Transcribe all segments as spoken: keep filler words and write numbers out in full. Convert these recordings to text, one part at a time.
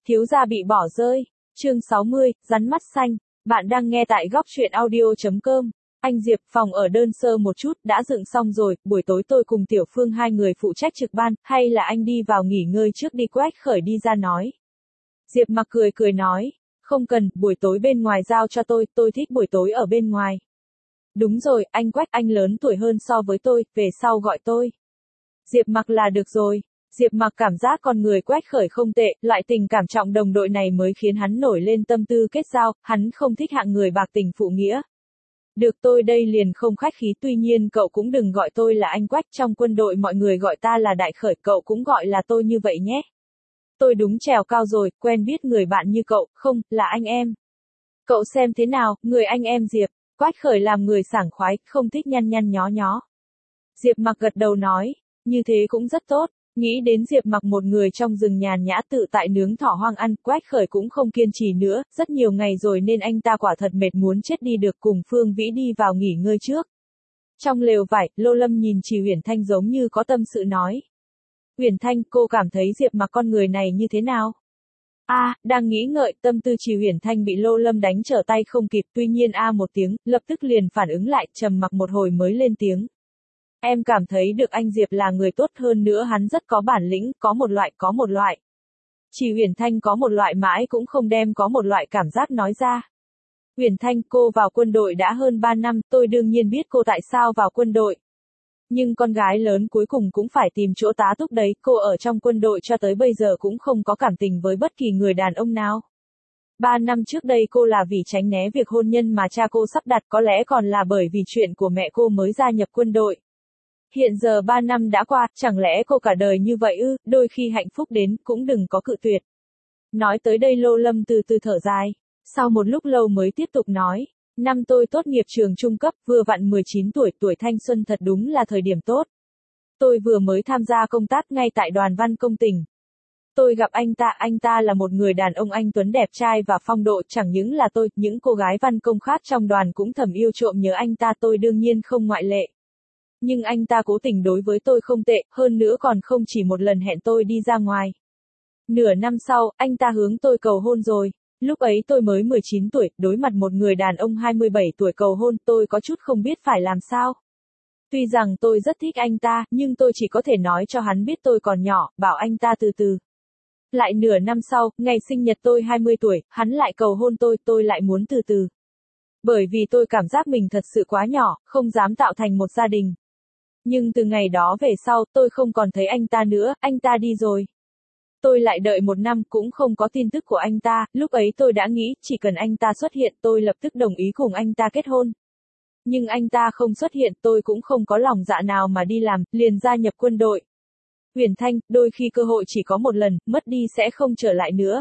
Thiếu gia bị bỏ rơi. Chương sáu mươi, rắn mắt xanh. Bạn đang nghe tại góc truyện audio chấm com. Anh Diệp, phòng ở đơn sơ một chút, đã dựng xong rồi, buổi tối tôi cùng Tiểu Phương hai người phụ trách trực ban, hay là anh đi vào nghỉ ngơi trước đi, Quách Khởi đi ra nói. Diệp Mặc cười cười nói, không cần, buổi tối bên ngoài giao cho tôi, tôi thích buổi tối ở bên ngoài. Đúng rồi, anh Quách, anh lớn tuổi hơn so với tôi, về sau gọi tôi Diệp Mặc là được rồi. Diệp Mặc cảm giác con người Quách Khởi không tệ, loại tình cảm trọng đồng đội này mới khiến hắn nổi lên tâm tư kết giao, hắn không thích hạng người bạc tình phụ nghĩa. Được, tôi đây liền không khách khí, tuy nhiên cậu cũng đừng gọi tôi là anh Quách, trong quân đội mọi người gọi ta là Đại Khởi, cậu cũng gọi là tôi như vậy nhé. Tôi đúng trèo cao rồi, quen biết người bạn như cậu, không, là anh em. Cậu xem thế nào, người anh em Diệp. Quách Khởi làm người sảng khoái, không thích nhăn nhăn nhó nhó. Diệp Mặc gật đầu nói, như thế cũng rất tốt. Nghĩ đến Diệp Mặc một người trong rừng nhàn nhã tự tại nướng thỏ hoang ăn, Quách Khởi cũng không kiên trì nữa, rất nhiều ngày rồi nên anh ta quả thật mệt muốn chết đi, được cùng Phương Vĩ đi vào nghỉ ngơi trước. Trong lều vải, Lô Lâm nhìn Trì Uyển Thanh giống như có tâm sự nói. Uyển Thanh, cô cảm thấy Diệp Mặc con người này như thế nào? A, à, đang nghĩ ngợi, tâm tư Trì Uyển Thanh bị Lô Lâm đánh trở tay không kịp, tuy nhiên a một tiếng, lập tức liền phản ứng lại, trầm mặc một hồi mới lên tiếng. Em cảm thấy được anh Diệp là người tốt, hơn nữa hắn rất có bản lĩnh, có một loại, có một loại. Chỉ Uyển Thanh có một loại mãi cũng không đem có một loại cảm giác nói ra. Uyển Thanh, cô vào quân đội đã hơn ba năm, tôi đương nhiên biết cô tại sao vào quân đội. Nhưng con gái lớn cuối cùng cũng phải tìm chỗ tá túc đấy, cô ở trong quân đội cho tới bây giờ cũng không có cảm tình với bất kỳ người đàn ông nào. Ba năm trước đây cô là vì tránh né việc hôn nhân mà cha cô sắp đặt, có lẽ còn là bởi vì chuyện của mẹ cô mới gia nhập quân đội. Hiện giờ ba năm đã qua, chẳng lẽ cô cả đời như vậy ư, đôi khi hạnh phúc đến, cũng đừng có cự tuyệt. Nói tới đây Lô Lâm từ từ thở dài, sau một lúc lâu mới tiếp tục nói, năm tôi tốt nghiệp trường trung cấp, vừa vặn mười chín tuổi, tuổi thanh xuân thật đúng là thời điểm tốt. Tôi vừa mới tham gia công tác ngay tại đoàn văn công tỉnh. Tôi gặp anh ta, anh ta là một người đàn ông anh tuấn đẹp trai và phong độ, chẳng những là tôi, những cô gái văn công khác trong đoàn cũng thầm yêu trộm nhớ anh ta, tôi đương nhiên không ngoại lệ. Nhưng anh ta cố tình đối với tôi không tệ, hơn nữa còn không chỉ một lần hẹn tôi đi ra ngoài. Nửa năm sau, anh ta hướng tôi cầu hôn rồi. Lúc ấy tôi mới mười chín tuổi, đối mặt một người đàn ông hai mươi bảy tuổi cầu hôn, tôi có chút không biết phải làm sao. Tuy rằng tôi rất thích anh ta, nhưng tôi chỉ có thể nói cho hắn biết tôi còn nhỏ, bảo anh ta từ từ. Lại nửa năm sau, ngày sinh nhật tôi hai mươi tuổi, hắn lại cầu hôn tôi, tôi lại muốn từ từ. Bởi vì tôi cảm giác mình thật sự quá nhỏ, không dám tạo thành một gia đình. Nhưng từ ngày đó về sau, tôi không còn thấy anh ta nữa, anh ta đi rồi. Tôi lại đợi một năm cũng không có tin tức của anh ta, lúc ấy tôi đã nghĩ, chỉ cần anh ta xuất hiện tôi lập tức đồng ý cùng anh ta kết hôn. Nhưng anh ta không xuất hiện, tôi cũng không có lòng dạ nào mà đi làm, liền gia nhập quân đội. Uyển Thanh, đôi khi cơ hội chỉ có một lần, mất đi sẽ không trở lại nữa.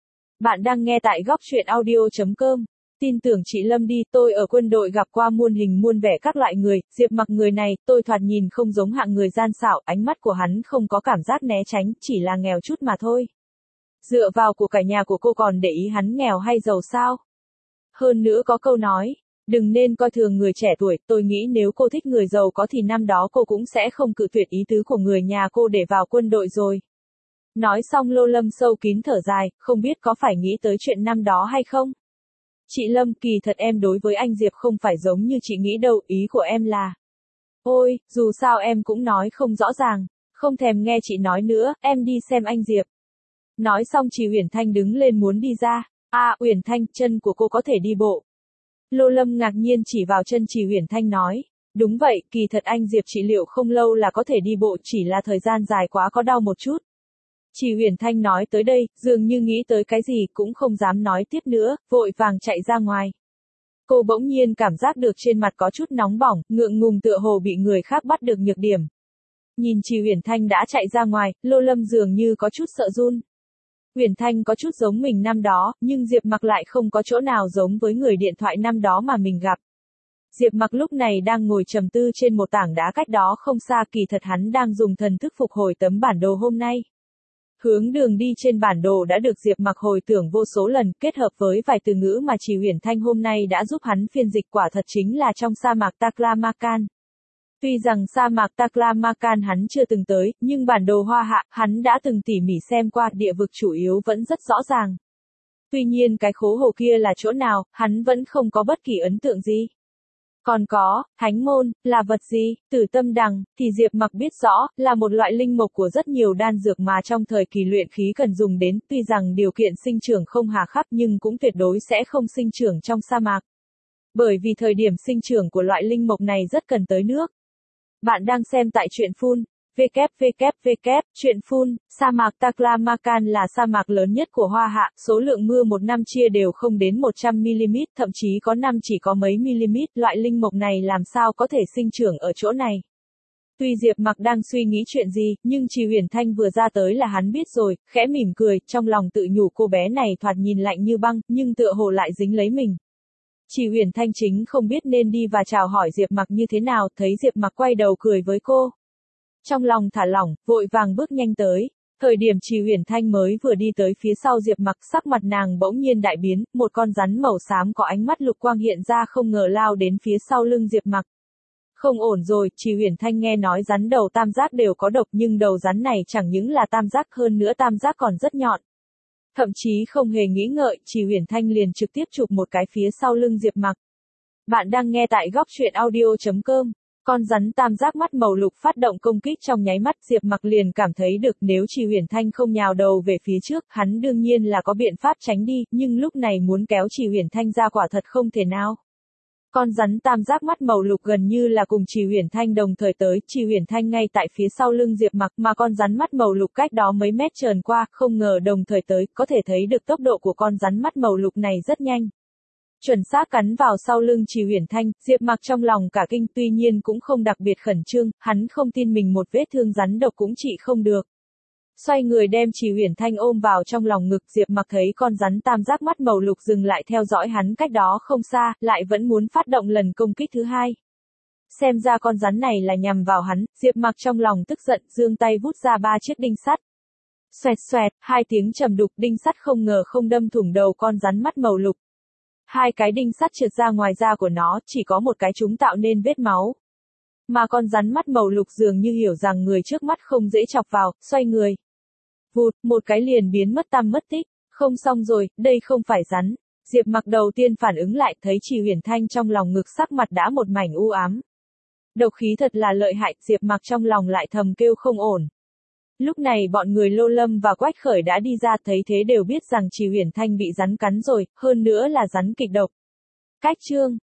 Bạn đang nghe tại góc truyện audio chấm com. Tin tưởng chị Lâm đi, tôi ở quân đội gặp qua muôn hình muôn vẻ các loại người, Diệp Mặc người này, tôi thoạt nhìn không giống hạng người gian xảo, ánh mắt của hắn không có cảm giác né tránh, chỉ là nghèo chút mà thôi. Dựa vào của cải nhà của cô còn để ý hắn nghèo hay giàu sao? Hơn nữa có câu nói, đừng nên coi thường người trẻ tuổi, tôi nghĩ nếu cô thích người giàu có thì năm đó cô cũng sẽ không cự tuyệt ý tứ của người nhà cô để vào quân đội rồi. Nói xong Lô Lâm sâu kín thở dài, không biết có phải nghĩ tới chuyện năm đó hay không? Chị Lâm, kỳ thật em đối với anh Diệp không phải giống như chị nghĩ đâu, ý của em là. Ôi, dù sao em cũng nói không rõ ràng, không thèm nghe chị nói nữa, em đi xem anh Diệp. Nói xong chị Uyển Thanh đứng lên muốn đi ra. À, Uyển Thanh, chân của cô có thể đi bộ. Lô Lâm ngạc nhiên chỉ vào chân chị Uyển Thanh nói. Đúng vậy, kỳ thật anh Diệp trị liệu không lâu là có thể đi bộ, chỉ là thời gian dài quá có đau một chút. Chị Uyển Thanh nói tới đây, dường như nghĩ tới cái gì cũng không dám nói tiếp nữa, vội vàng chạy ra ngoài. Cô bỗng nhiên cảm giác được trên mặt có chút nóng bỏng, ngượng ngùng tựa hồ bị người khác bắt được nhược điểm. Nhìn chị Uyển Thanh đã chạy ra ngoài, Lô Lâm dường như có chút sợ run. Uyển Thanh có chút giống mình năm đó, nhưng Diệp Mặc lại không có chỗ nào giống với người điện thoại năm đó mà mình gặp. Diệp Mặc lúc này đang ngồi trầm tư trên một tảng đá cách đó không xa, kỳ thật hắn đang dùng thần thức phục hồi tấm bản đồ hôm nay. Hướng đường đi trên bản đồ đã được Diệp Mặc hồi tưởng vô số lần, kết hợp với vài từ ngữ mà Trì Uyển Thanh hôm nay đã giúp hắn phiên dịch, quả thật chính là trong sa mạc Taklamakan. Tuy rằng sa mạc Taklamakan hắn chưa từng tới, nhưng bản đồ Hoa Hạ, hắn đã từng tỉ mỉ xem qua, địa vực chủ yếu vẫn rất rõ ràng. Tuy nhiên cái khố hồ kia là chỗ nào, hắn vẫn không có bất kỳ ấn tượng gì. Còn có, thánh môn, là vật gì, tử tâm đằng, thì Diệp Mặc biết rõ, là một loại linh mộc của rất nhiều đan dược mà trong thời kỳ luyện khí cần dùng đến, tuy rằng điều kiện sinh trưởng không hà khắc nhưng cũng tuyệt đối sẽ không sinh trưởng trong sa mạc. Bởi vì thời điểm sinh trưởng của loại linh mộc này rất cần tới nước. Bạn đang xem tại truyện phun. vê kép vê kép vê kép, truyện phun, sa mạc Taklamakan là sa mạc lớn nhất của Hoa Hạ, số lượng mưa một năm chia đều không đến một trăm mi-li-mét, thậm chí có năm chỉ có mấy mi-li-mét, loại linh mộc này làm sao có thể sinh trưởng ở chỗ này. Tuy Diệp Mặc đang suy nghĩ chuyện gì, nhưng Trì Huyền Thanh vừa ra tới là hắn biết rồi, khẽ mỉm cười, trong lòng tự nhủ cô bé này thoạt nhìn lạnh như băng, nhưng tựa hồ lại dính lấy mình. Trì Huyền Thanh chính không biết nên đi và chào hỏi Diệp Mặc như thế nào, thấy Diệp Mặc quay đầu cười với cô. Trong lòng thả lỏng, vội vàng bước nhanh tới. Thời điểm Trì Huyền Thanh mới vừa đi tới phía sau Diệp Mặc, sắc mặt nàng bỗng nhiên đại biến, một con rắn màu xám có ánh mắt lục quang hiện ra không ngờ lao đến phía sau lưng Diệp Mặc. Không ổn rồi, Trì Huyền Thanh nghe nói rắn đầu tam giác đều có độc nhưng đầu rắn này chẳng những là tam giác hơn nữa tam giác còn rất nhọn. Thậm chí không hề nghĩ ngợi, Trì Huyền Thanh liền trực tiếp chụp một cái phía sau lưng Diệp Mặc. Bạn đang nghe tại góc truyện audio chấm com. Con rắn tam giác mắt màu lục phát động công kích trong nháy mắt, Diệp Mặc liền cảm thấy được nếu Trì Huyền Thanh không nhào đầu về phía trước, hắn đương nhiên là có biện pháp tránh đi, nhưng lúc này muốn kéo Trì Huyền Thanh ra quả thật không thể nào. Con rắn tam giác mắt màu lục gần như là cùng Trì Huyền Thanh đồng thời tới, Trì Huyền Thanh ngay tại phía sau lưng Diệp Mặc mà con rắn mắt màu lục cách đó mấy mét trườn qua, không ngờ đồng thời tới, có thể thấy được tốc độ của con rắn mắt màu lục này rất nhanh. Chuẩn xác cắn vào sau lưng Trì Huyền Thanh, Diệp Mặc trong lòng cả kinh tuy nhiên cũng không đặc biệt khẩn trương, hắn không tin mình một vết thương rắn độc cũng trị không được. Xoay người đem Trì Huyền Thanh ôm vào trong lòng ngực, Diệp Mặc thấy con rắn tam giác mắt màu lục dừng lại theo dõi hắn cách đó không xa, lại vẫn muốn phát động lần công kích thứ hai. Xem ra con rắn này là nhằm vào hắn, Diệp Mặc trong lòng tức giận, giương tay vút ra ba chiếc đinh sắt. Xoẹt xoẹt, hai tiếng trầm đục, đinh sắt không ngờ không đâm thủng đầu con rắn mắt màu lục. Hai cái đinh sắt trượt ra ngoài da của nó, chỉ có một cái chúng tạo nên vết máu. Mà con rắn mắt màu lục dường như hiểu rằng người trước mắt không dễ chọc vào, xoay người. Vụt, một cái liền biến mất tăm mất tích, không xong rồi, đây không phải rắn. Diệp Mặc đầu tiên phản ứng lại, thấy Trì Huyền Thanh trong lòng ngực sắc mặt đã một mảnh u ám. Độc khí thật là lợi hại, Diệp Mặc trong lòng lại thầm kêu không ổn. Lúc này bọn người Lô Lâm và Quách Khởi đã đi ra, thấy thế đều biết rằng Trì Huyền Thanh bị rắn cắn rồi, hơn nữa là rắn kịch độc. Cách chương